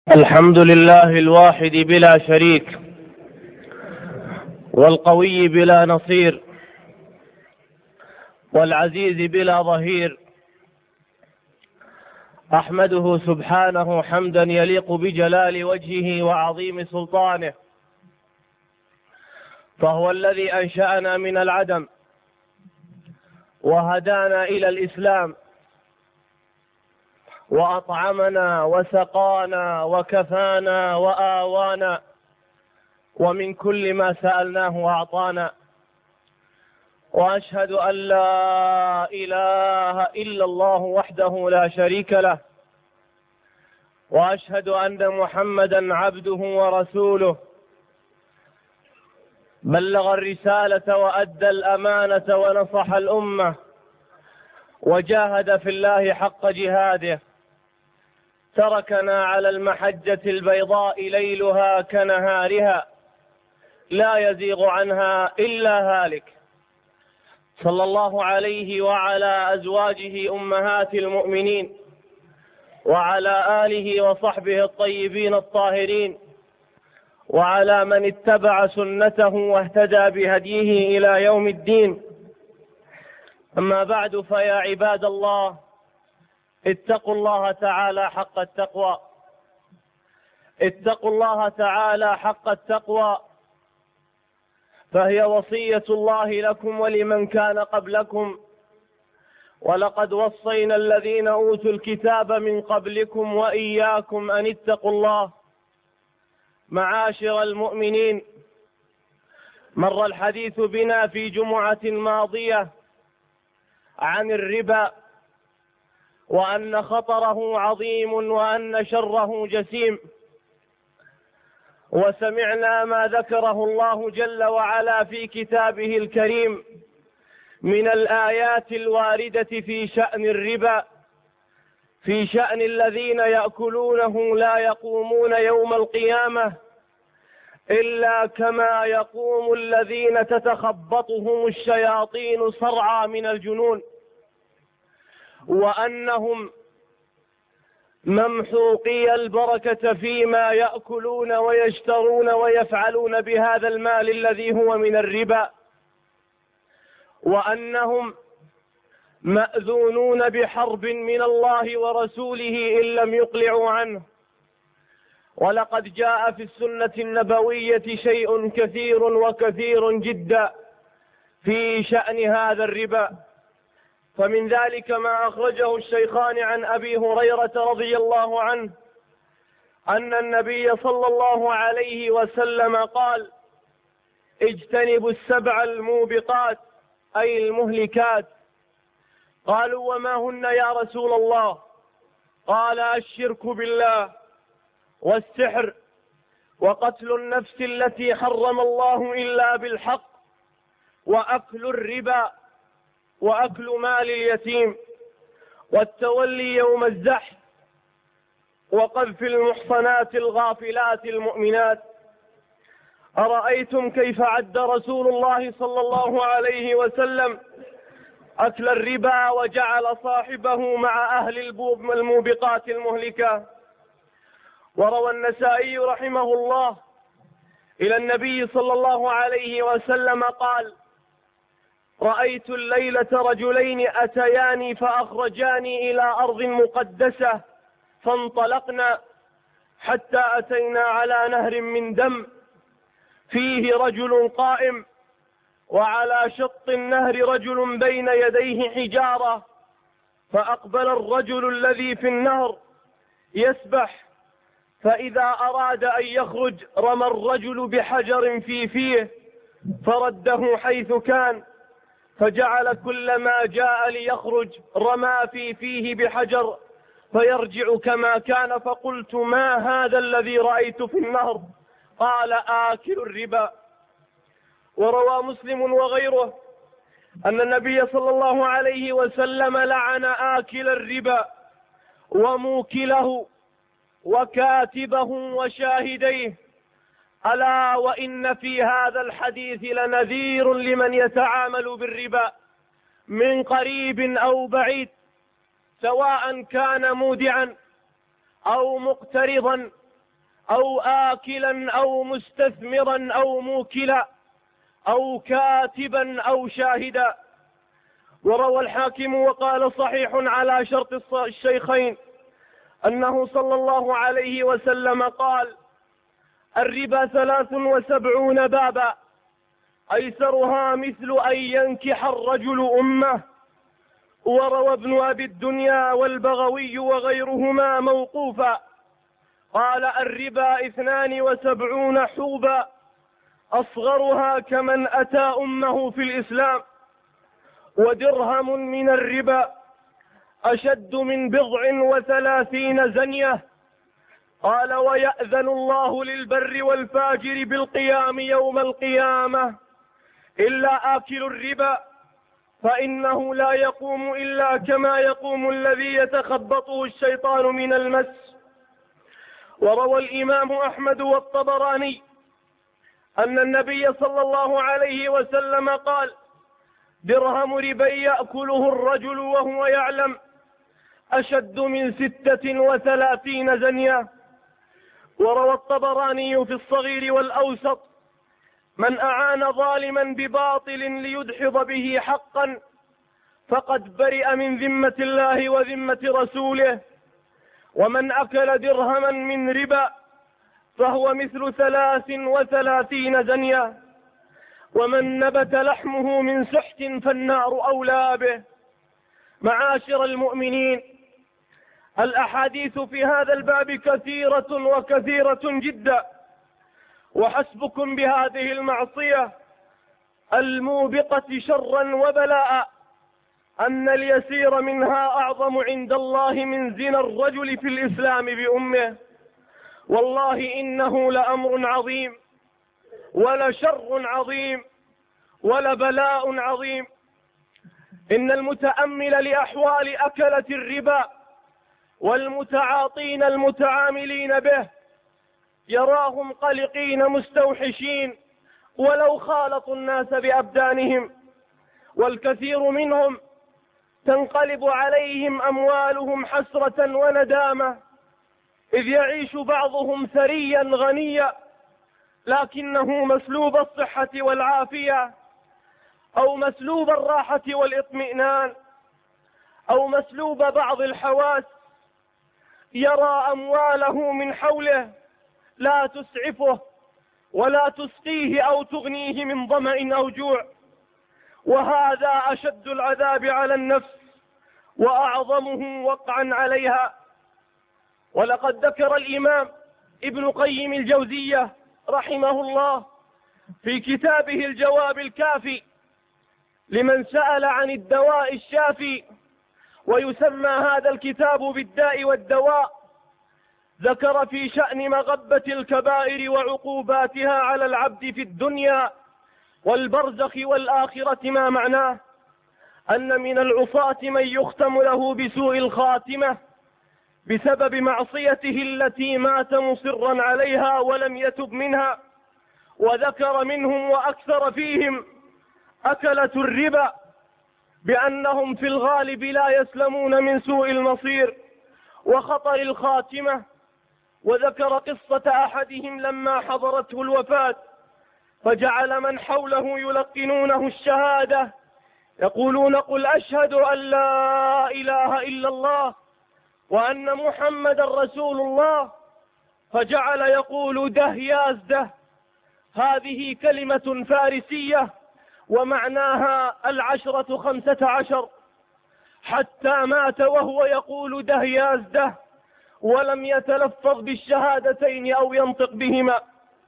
الحمد لله الواحد بلا شريك، والقوي بلا نصير، والعزيز بلا ظهير. أحمده سبحانه حمدا يليق بجلال وجهه وعظيم سلطانه، فهو الذي أنشأنا من العدم وهدانا إلى الإسلام، وأطعمنا وسقانا وكفانا وآوانا، ومن كل ما سألناه أعطانا. وأشهد أن لا إله إلا الله وحده لا شريك له، وأشهد أن محمدا عبده ورسوله، بلغ الرسالة وأدى الأمانة ونصح الأمة، وجاهد في الله حق جهاده، تركنا على المحجة البيضاء ليلها كنهارها، لا يزيغ عنها إلا هالك. صلى الله عليه وعلى أزواجه أمهات المؤمنين، وعلى آله وصحبه الطيبين الطاهرين، وعلى من اتبع سنته واهتدى بهديه إلى يوم الدين. أما بعد، فيا عباد الله، اتقوا الله تعالى حق التقوى، اتقوا الله تعالى حق التقوى، فهي وصية الله لكم ولمن كان قبلكم. ولقد وصينا الذين أوتوا الكتاب من قبلكم وإياكم أن اتقوا الله. معاشر المؤمنين، مر الحديث بنا في جمعة ماضية عن الربا، وأن خطره عظيم وأن شره جسيم، وسمعنا ما ذكره الله جل وعلا في كتابه الكريم من الآيات الواردة في شأن الربا، في شأن الذين يأكلونه لا يقومون يوم القيامة إلا كما يقوم الذين تتخبطهم الشياطين صرعى من الجنون، وأنهم ممحوقي البركة فيما يأكلون ويشترون ويفعلون بهذا المال الذي هو من الربا، وأنهم مأذونون بحرب من الله ورسوله إن لم يقلعوا عنه. ولقد جاء في السنة النبوية شيء كثير وكثير جدا في شأن هذا الربا، فمن ذلك ما أخرجه الشيخان عن أبي هريرة رضي الله عنه أن النبي صلى الله عليه وسلم قال: اجتنبوا السبع الموبقات، أي المهلكات. قالوا: وما هن يا رسول الله؟ قال: الشرك بالله، والسحر، وقتل النفس التي حرم الله إلا بالحق، وأكل الربا، وأكل مال اليتيم، والتولي يوم الزحف، وقذف المحصنات الغافلات المؤمنات. أرأيتم كيف عد رسول الله صلى الله عليه وسلم أكل الربا وجعل صاحبه مع أهل الموبقات المهلكة. وروى النسائي رحمه الله إلى النبي صلى الله عليه وسلم قال: رأيت الليلة رجلين أتياني فأخرجاني إلى أرض مقدسة، فانطلقنا حتى أتينا على نهر من دم فيه رجل قائم، وعلى شط النهر رجل بين يديه حجارة، فأقبل الرجل الذي في النهر يسبح، فإذا أراد أن يخرج رمى الرجل بحجر في فيه فرده حيث كان، فجعل كلما جاء ليخرج رمى في فيه بحجر فيرجع كما كان. فقلت: ما هذا الذي رأيت في النهر؟ قال: آكل الربا. وروى مسلم وغيره أن النبي صلى الله عليه وسلم لعن آكل الربا وموكله وكاتبه وشاهديه. ألا وإن في هذا الحديث لنذير لمن يتعامل بالربا من قريب أو بعيد، سواء كان مودعا أو مقترضا أو آكلا أو مستثمرا أو موكلا أو كاتبا أو شاهدا. وروى الحاكم وقال صحيح على شرط الشيخين أنه صلى الله عليه وسلم قال: الربا 73 بابا أيسرها مثل أن ينكح الرجل أمه. وروى ابن أبي الدنيا والبغوي وغيرهما موقوفا قال: الربا 72 حوبا أصغرها كمن أتى أمه في الإسلام. ودرهم من الربا أشد من 37 زنية. قال: ويأذن الله للبر والفاجر بالقيام يوم القيامة إلا آكل الربا، فإنه لا يقوم إلا كما يقوم الذي يتخبطه الشيطان من المس. وروى الإمام أحمد والطبراني أن النبي صلى الله عليه وسلم قال: درهم ربا يأكله الرجل وهو يعلم أشد من 36 زنية. وروى الطبراني في الصغير والأوسط: من أعان ظالما بباطل ليدحض به حقا فقد برئ من ذمة الله وذمة رسوله. ومن أكل درهما من ربا فهو مثل 33 زنية. ومن نبت لحمه من سحت فالنار أولى به. معاشر المؤمنين، الأحاديث في هذا الباب كثيرة وكثيرة جدا، وحسبكم بهذه المعصية الموبقة شرا وبلاء أن اليسير منها أعظم عند الله من زنا الرجل في الإسلام بأمه. والله إنه لأمر عظيم ولشر عظيم ولبلاء عظيم. إن المتأمل لأحوال أكلة الربا والمتعاطين المتعاملين به يراهم قلقين مستوحشين ولو خالطوا الناس بأبدانهم، والكثير منهم تنقلب عليهم أموالهم حسرة وندامة، إذ يعيش بعضهم ثريا غنيا لكنه مسلوب الصحة والعافية، أو مسلوب الراحة والإطمئنان، أو مسلوب بعض الحواس. يرى أمواله من حوله لا تسعفه ولا تسقيه أو تغنيه من ظمأ أو جوع، وهذا أشد العذاب على النفس وأعظمه وقعا عليها. ولقد ذكر الإمام ابن قيم الجوزية رحمه الله في كتابه الجواب الكافي لمن سأل عن الدواء الشافي، ويسمى هذا الكتاب بالداء والدواء، ذكر في شأن مغبة الكبائر وعقوباتها على العبد في الدنيا والبرزخ والآخرة ما معناه أن من العصاة من يختم له بسوء الخاتمة بسبب معصيته التي مات مصرا عليها ولم يتب منها. وذكر منهم وأكثر فيهم أكلة الربا بأنهم في الغالب لا يسلمون من سوء المصير وخطر الخاتمة. وذكر قصة أحدهم لما حضرته الوفاة فجعل من حوله يلقنونه الشهادة يقولون: قل أشهد أن لا إله إلا الله وأن محمد رسول الله، فجعل يقول: ده ياز ده. هذه كلمة فارسية ومعناها 15، حتى مات وهو يقول: ده ياز ده، ولم يتلفظ بالشهادتين أو ينطق بهما.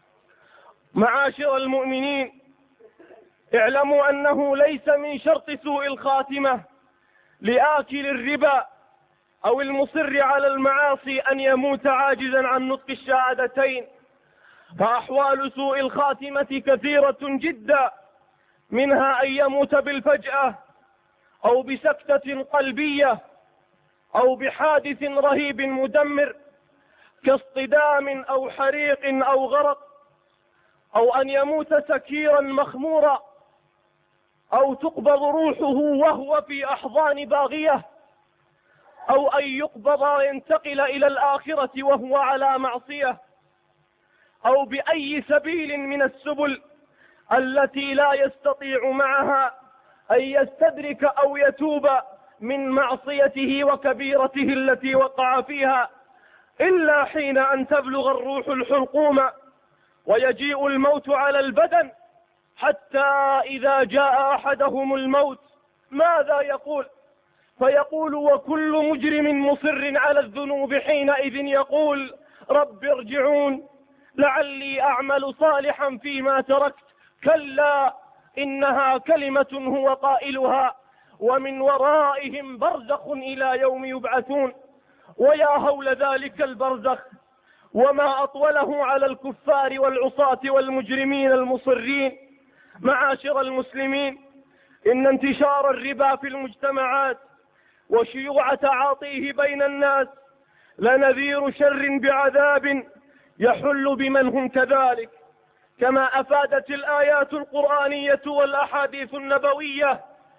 معاشر المؤمنين، اعلموا أنه ليس من شرط سوء الخاتمة لآكل الربا أو المصر على المعاصي أن يموت عاجزا عن نطق الشهادتين، فأحوال سوء الخاتمة كثيرة جدا، منها أن يموت بالفجأة أو بسكتة قلبية أو بحادث رهيب مدمر كاصطدام أو حريق أو غرق، أو أن يموت سكيرا مخمورا، أو تقبض روحه وهو في أحضان باغية، أو أن يقبض وينتقل إلى الآخرة وهو على معصية. أو بأي سبيل من السبل التي لا يستطيع معها أن يستدرك أو يتوب من معصيته وكبيرته التي وقع فيها، إلا حين أن تبلغ الروح الحلقوم ويجيء الموت على البدن، حتى إذا جاء أحدهم الموت ماذا يقول؟ فيقول وكل مجرم مصر على الذنوب حينئذ يقول رب ارجعون لعلي أعمل صالحا فيما تركت، كلا إنها كلمة هو قائلها ومن ورائهم برزخ إلى يوم يبعثون. ويا هول ذلك البرزخ وما أطوله على الكفار والعصاة والمجرمين المصرين. معاشر المسلمين، إن انتشار الربا في المجتمعات وشيوع تعاطيه بين الناس لنذير شر بعذاب يحل بمن هم كذلك، كما أفادت الآيات القرآنية والأحاديث النبوية،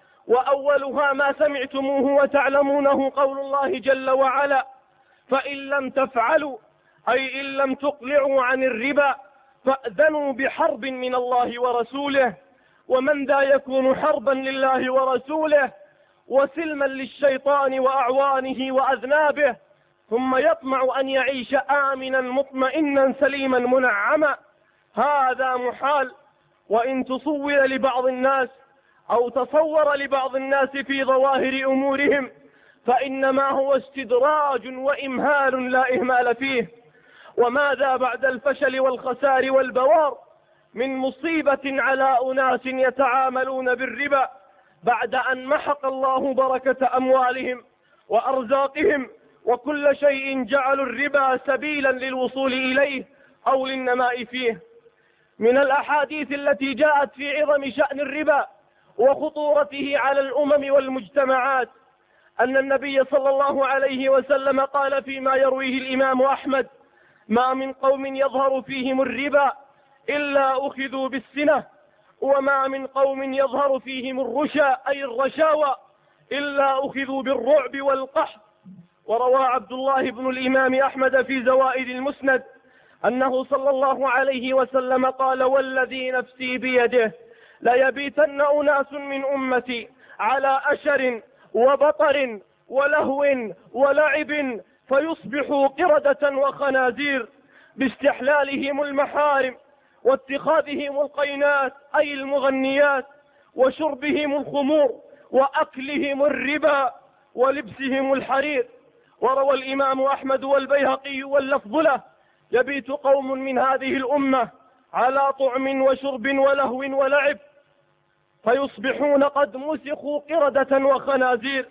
وأولها ما سمعتموه وتعلمونه قول الله جل وعلا فإن لم تفعلوا أي إن لم تقلعوا عن الربا فأذنوا بحرب من الله ورسوله. ومن ذا يكون حربا لله ورسوله وسلما للشيطان وأعوانه وأذنابه، ثم يطمع أن يعيش آمنا مطمئنا سليما منعما، هذا محال. وإن تصور لبعض الناس أو تصور لبعض الناس في ظواهر أمورهم فإنما هو استدراج وإمهال لا إهمال فيه. وماذا بعد الفشل والخسار والبوار من مصيبة على أناس يتعاملون بالربا بعد أن محق الله بركة أموالهم وأرزاقهم وكل شيء جعلوا الربا سبيلا للوصول إليه أو للنماء فيه. من الأحاديث التي جاءت في عظم شأن الربا وخطورته على الأمم والمجتمعات أن النبي صلى الله عليه وسلم قال فيما يرويه الإمام أحمد ما من قوم يظهر فيهم الربا إلا أخذوا بالسنة، وما من قوم يظهر فيهم الرشا أي الرشاوى إلا أخذوا بالرعب والقحط. وروى عبد الله بن الإمام أحمد في زوائد المسند أنه صلى الله عليه وسلم قال والذي نفسي بيده ليبيتن أناس من أمتي على أشر وبطر ولهو ولعب فيصبحوا قردة وخنازير باستحلالهم المحارم واتخاذهم القينات أي المغنيات وشربهم الخمور وأكلهم الربا ولبسهم الحرير. وروى الإمام أحمد والبيهقي واللفظ له يبيت قوم من هذه الأمة على طعم وشرب ولهو ولعب فيصبحون قد مسخوا قردة وخنازير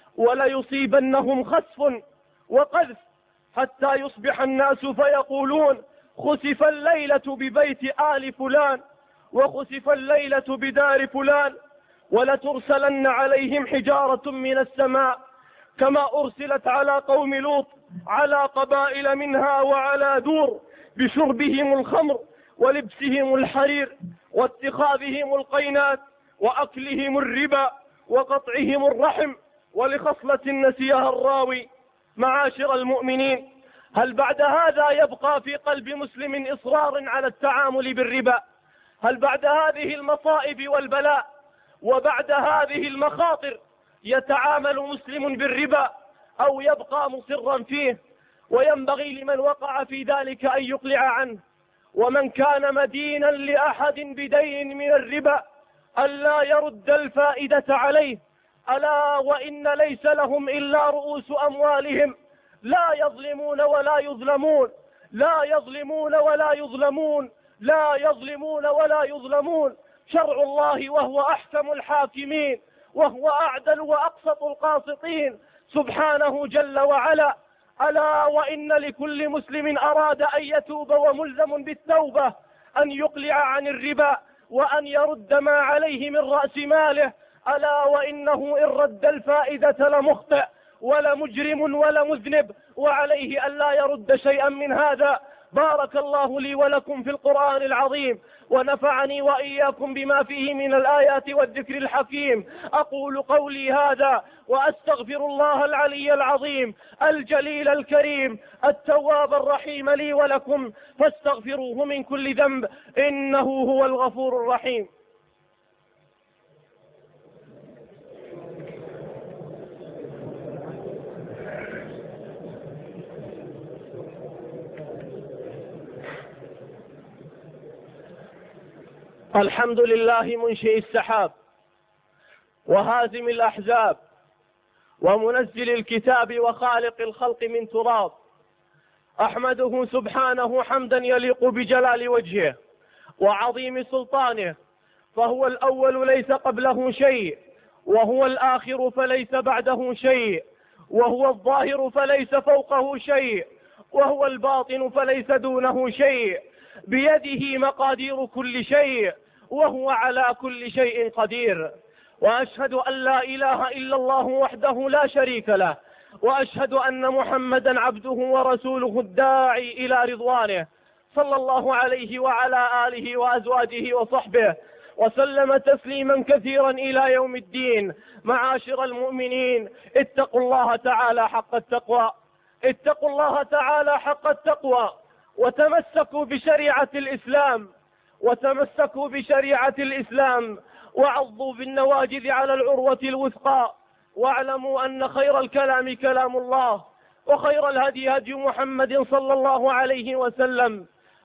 وليصيبنهم خسف وقذف حتى يصبح الناس فيقولون خسف الليلة ببيت آل فلان وخسف الليلة بدار فلان ولترسلن عليهم حجارة من السماء كما أرسلت على قوم لوط على قبائل منها وعلى دور بشربهم الخمر ولبسهم الحرير واتخاذهم القينات وأكلهم الربا وقطعهم الرحم. ولخصلة نسيها الراوي. معاشر المؤمنين، هل بعد هذا يبقى في قلب مسلم إصرار على التعامل بالربا؟ هل بعد هذه المصائب والبلاء وبعد هذه المخاطر يتعامل مسلم بالربا أو يبقى مصرا فيه؟ وينبغي لمن وقع في ذلك أن يقلع عنه. ومن كان مدينا لأحد بدين من الربا ألا يرد الفائدة عليه، ألا وإن ليس لهم إلا رؤوس أموالهم لا يظلمون ولا يظلمون، لا يظلمون ولا يظلمون، لا يظلمون ولا يظلمون. شرع الله وهو أحكم الحاكمين وهو أعدل وأقسط القاسطين سبحانه جل وعلا. ألا وإن لكل مسلم أراد أن يتوب وملزم بالتوبة أن يقلع عن الربا وأن يرد ما عليه من رأس ماله، ألا وإنه إن رد الفائدة لمخطئ ولا مجرم ولا مذنب، وعليه ألا يرد شيئا من هذا بارك الله لي ولكم في القرآن العظيم، ونفعني وإياكم بما فيه من الآيات والذكر الحكيم. أقول قولي هذا وأستغفر الله العلي العظيم الجليل الكريم التواب الرحيم لي ولكم، فاستغفروه من كل ذنب إنه هو الغفور الرحيم. الحمد لله منشئ السحاب وهازم الأحزاب ومنزل الكتاب وخالق الخلق من تراب، أحمده سبحانه حمدا يليق بجلال وجهه وعظيم سلطانه، فهو الأول ليس قبله شيء، وهو الآخر فليس بعده شيء، وهو الظاهر فليس فوقه شيء، وهو الباطن فليس دونه شيء، بيده مقادير كل شيء، وهو على كل شيء قدير. وأشهد أن لا إله إلا الله وحده لا شريك له، وأشهد أن محمدا عبده ورسوله الداعي إلى رضوانه، صلى الله عليه وعلى آله وأزواجه وصحبه وسلم تسليما كثيرا إلى يوم الدين. معاشر المؤمنين، اتقوا الله تعالى حق التقوى، اتقوا الله تعالى حق التقوى، وتمسكوا بشريعة الإسلام، وتمسكوا بشريعة الإسلام، وعضوا بالنواجذ على العروة الوثقى، واعلموا أن خير الكلام كلام الله، وخير الهدي هدي محمد صلى الله عليه وسلم،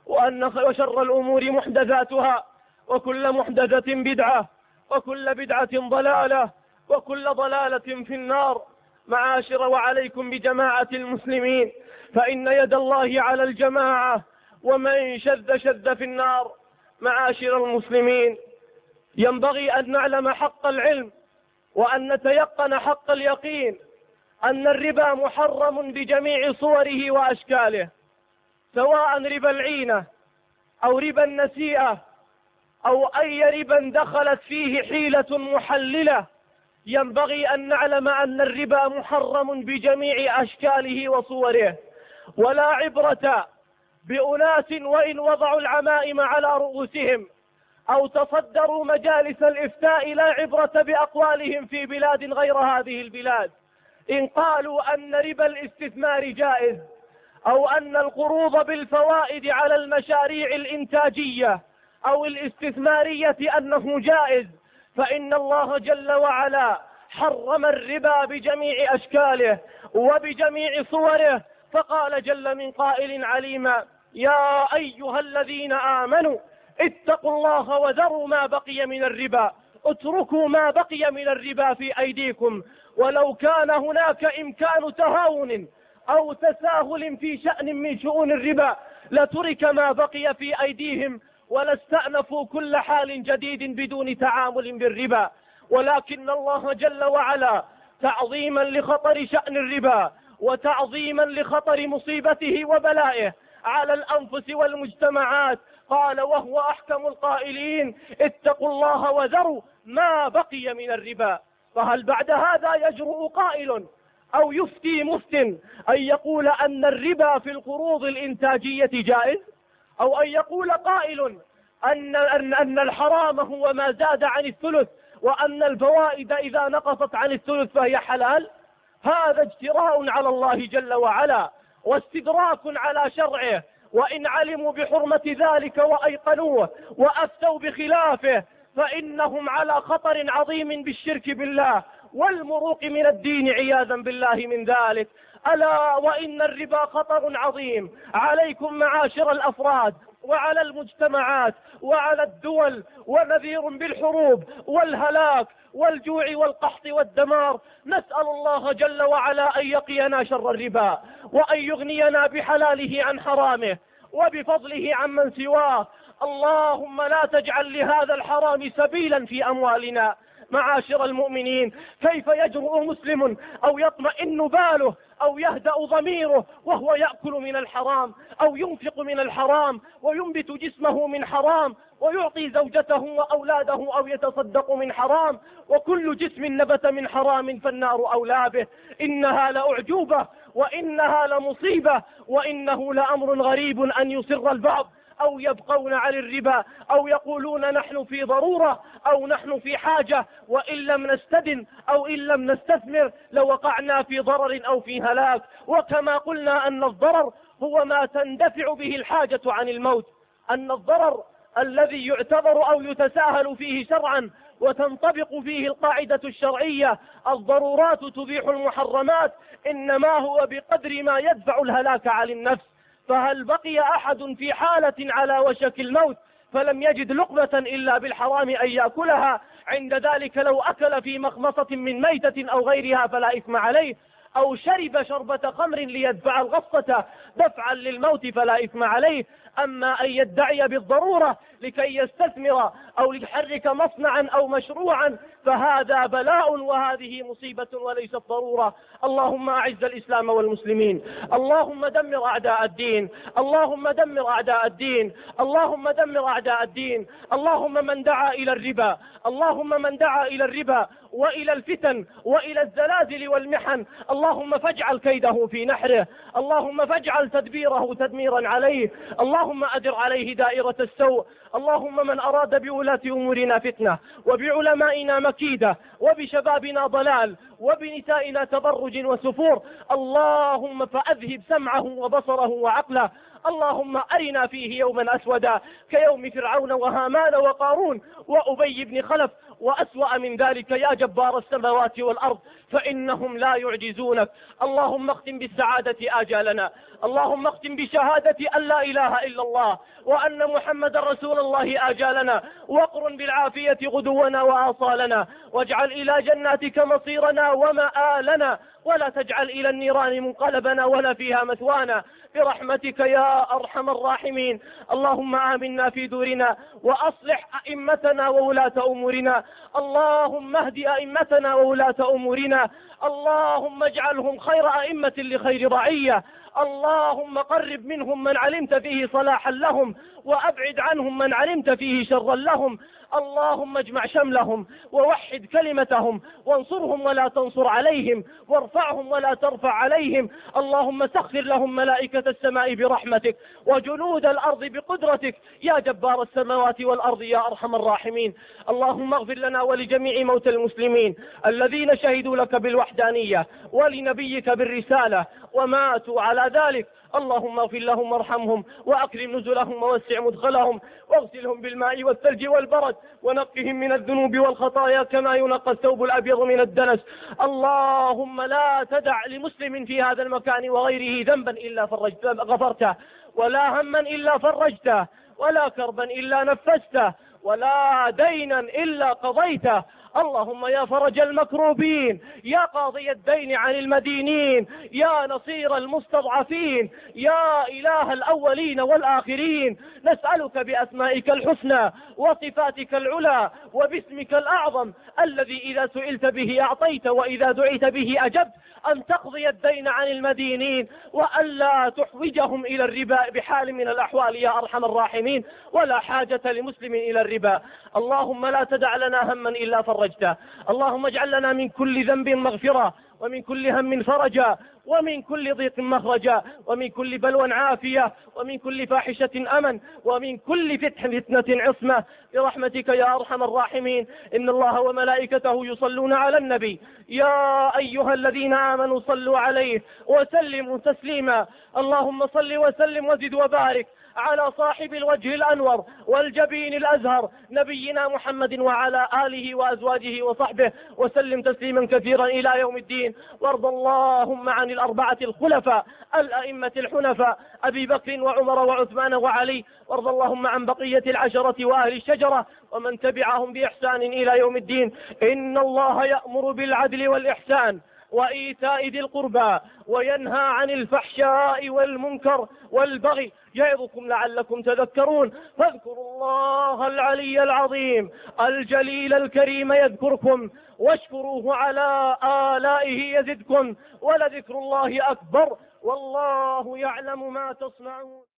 وشر الأمور محدثاتها، وكل محدثة بدعة، وكل بدعة ضلالة، وكل ضلالة في النار. معاشر وعليكم بجماعة المسلمين، فإن يد الله على الجماعة، ومن شذ شذ في النار. معاشر المسلمين، ينبغي أن نعلم حق العلم، وأن نتيقن حق اليقين أن الربا محرم بجميع صوره وأشكاله، سواء ربا العينة أو ربا النسيئة أو أي ربا دخلت فيه حيلة محللة. ينبغي أن نعلم أن الربا محرم بجميع أشكاله وصوره، ولا عبرة بأناس وإن وضعوا العمائم على رؤوسهم أو تصدروا مجالس الإفتاء، لا عبرة بأقوالهم في بلاد غير هذه البلاد، إن قالوا أن ربا الاستثمار جائز، أو أن القروض بالفوائد على المشاريع الإنتاجية أو الاستثمارية أنه جائز، فإن الله جل وعلا حرم الربا بجميع أشكاله وبجميع صوره، فقال جل من قائل عليما: يا أيها الذين آمنوا اتقوا الله وذروا ما بقي من الربا، اتركوا ما بقي من الربا في أيديكم، ولو كان هناك إمكان تهاون أو تساهل في شأن من شؤون الربا لترك ما بقي في أيديهم، ولاستأنفوا كل حال جديد بدون تعامل بالربا. ولكن الله جل وعلا تعظيما لخطر شأن الربا وتعظيما لخطر مصيبته وبلائه على الأنفس والمجتمعات قال وهو أحكم القائلين: اتقوا الله وذروا ما بقي من الربا. فهل بعد هذا يجرؤ قائل أو يفتي مفت أن يقول أن الربا في القروض الإنتاجية جائز، أو أن يقول قائل أن الحرام هو ما زاد عن الثلث، وأن الفوائد إذا نقصت عن الثلث فهي حلال؟ هذا اجتراء على الله جل وعلا واستدراك على شرعه، وإن علموا بحرمة ذلك وأيقنوه وأفتوا بخلافه فإنهم على خطر عظيم بالشرك بالله والمروق من الدين عياذا بالله من ذلك. ألا وإن الربا خطر عظيم عليكم معاشر الأفراد وعلى المجتمعات وعلى الدول، ونذير بالحروب والهلاك والجوع والقحط والدمار. نسأل الله جل وعلا أن يقينا شر الربا، وأن يغنينا بحلاله عن حرامه وبفضله عمن سواه. اللهم لا تجعل لهذا الحرام سبيلا في أموالنا. معاشر المؤمنين، كيف يجرؤ مسلم أو يطمئن باله أو يهدأ ضميره وهو يأكل من الحرام، أو ينفق من الحرام، وينبت جسمه من حرام، ويعطي زوجته وأولاده، أو يتصدق من حرام؟ وكل جسم نبت من حرام فالنار أولى به. إنها لأعجوبة وإنها لمصيبة، وإنه لأمر غريب أن يصر البعض أو يبقون على الربا أو يقولون نحن في ضرورة أو نحن في حاجة، وإن لم نستدن أو إن لم نستثمر لوقعنا في ضرر أو في هلاك. وكما قلنا أن الضرر هو ما تندفع به الحاجة عن الموت، أن الضرر الذي يعتبر أو يتساهل فيه شرعا وتنطبق فيه القاعدة الشرعية الضرورات تبيح المحرمات، إنما هو بقدر ما يدفع الهلاك عن النفس. فهل بقي أحد في حالة على وشك الموت فلم يجد لقمة إلا بالحرام أن يأكلها؟ عند ذلك لو أكل في مخمصة من ميتة أو غيرها فلا إثم عليه، أو شرب شربة خمر ليدفع الغصة دفعا للموت فلا إثم عليه. أما أن يدعي بالضرورة لكي يستثمر أو ليحرك مصنعا أو مشروعا فهذا بلاء وهذه مصيبة وليست ضرورة. اللهم أعز الإسلام والمسلمين، اللهم دمر أعداء الدين، اللهم دمر أعداء الدين، اللهم دمر أعداء الدين. اللهم من دعا إلى الربا، اللهم من دعا إلى الربا وإلى الفتن وإلى الزلازل والمحن، اللهم فاجعل كيده في نحره، اللهم فاجعل تدبيره تدميرا عليه، اللهم أدر عليه دائرة السوء. اللهم من أراد بولاة أمورنا فتنة وبعلمائنا مكيدة وبشبابنا ضلال وبنسائنا تبرج وسفور، اللهم فأذهب سمعه وبصره وعقله. اللهم أرنا فيه يوما أسودا كيوم فرعون وهامان وقارون وأبي بن خلف وأسوأ من ذلك يا جبار السماوات والأرض، فإنهم لا يعجزونك. اللهم اختم بالسعادة آجالنا، اللهم اختم بشهادة أن لا إله إلا الله وأن محمد رسول الله آجالنا، واقرن بالعافية غدونا وآصالنا، واجعل إلى جناتك مصيرنا ومآلنا، ولا تجعل إلى النيران منقلبنا ولا فيها مثوانا، برحمتك يا أرحم الراحمين. اللهم آمنا في دورنا وأصلح أئمتنا وولاة أمورنا، اللهم اهد أئمتنا وولاة أمورنا، اللهم اجعلهم خير أئمة لخير رعية، اللهم قرب منهم من علمت فيه صلاحا لهم وأبعد عنهم من علمت فيه شرا لهم، اللهم اجمع شملهم ووحد كلمتهم وانصرهم ولا تنصر عليهم وارفعهم ولا ترفع عليهم، اللهم سخر لهم ملائكة السماء برحمتك وجنود الأرض بقدرتك يا جبار السماوات والأرض يا أرحم الراحمين. اللهم اغفر لنا ولجميع موتى المسلمين الذين شهدوا لك بالوحدانية ولنبيك بالرسالة وماتوا على ذلك، اللهم اغفر لهم وارحمهم وأكرم نزلهم ووسع مدخلهم واغسلهم بالماء والثلج والبرد ونقهم من الذنوب والخطايا كما ينقى الثوب الأبيض من الدنس. اللهم لا تدع لمسلم في هذا المكان وغيره ذنبا إلا غفرته، ولا هما إلا فرجته، ولا كربا إلا نفسته، ولا دينا إلا قضيته. اللهم يا فرج المكروبين، يا قاضي الدين عن المدينين، يا نصير المستضعفين، يا إله الأولين والآخرين، نسألك بأسمائك الحسنى وصفاتك العلى وباسمك الأعظم الذي إذا سئلت به أعطيت وإذا دعيت به أجبت، أن تقضي الدين عن المدينين وألا تحوجهم إلى الربا بحال من الأحوال يا أرحم الراحمين، ولا حاجة لمسلم إلى الربا. اللهم لا تدع لنا هما إلا فرجته، اللهم اجعل لنا من كل ذنب مغفرة ومن كل هم فرجا ومن كل ضيق مخرجا ومن كل بلوى عافية ومن كل فاحشة أمن ومن كل فتنة عصمة برحمتك يا أرحم الراحمين. إن الله وملائكته يصلون على النبي يا أيها الذين آمنوا صلوا عليه وسلموا تسليما. اللهم صل وسلم وزد وبارك على صاحب الوجه الأنور والجبين الأزهر نبينا محمد وعلى آله وأزواجه وصحبه وسلم تسليما كثيرا إلى يوم الدين. وارض اللهم عن الأربعة الخلفاء الأئمة الحنفاء أبي بكر وعمر وعثمان وعلي، وارض اللهم عن بقية العشرة وأهل الشجرة ومن تبعهم بإحسان إلى يوم الدين. إن الله يأمر بالعدل والإحسان وإيتاء ذي القربى وينهى عن الفحشاء والمنكر والبغي يعظكم لعلكم تذكرون. فاذكروا الله العلي العظيم الجليل الكريم يذكركم واشكروه على آلائه يزدكم ولذكر الله أكبر والله يعلم ما تصنعون.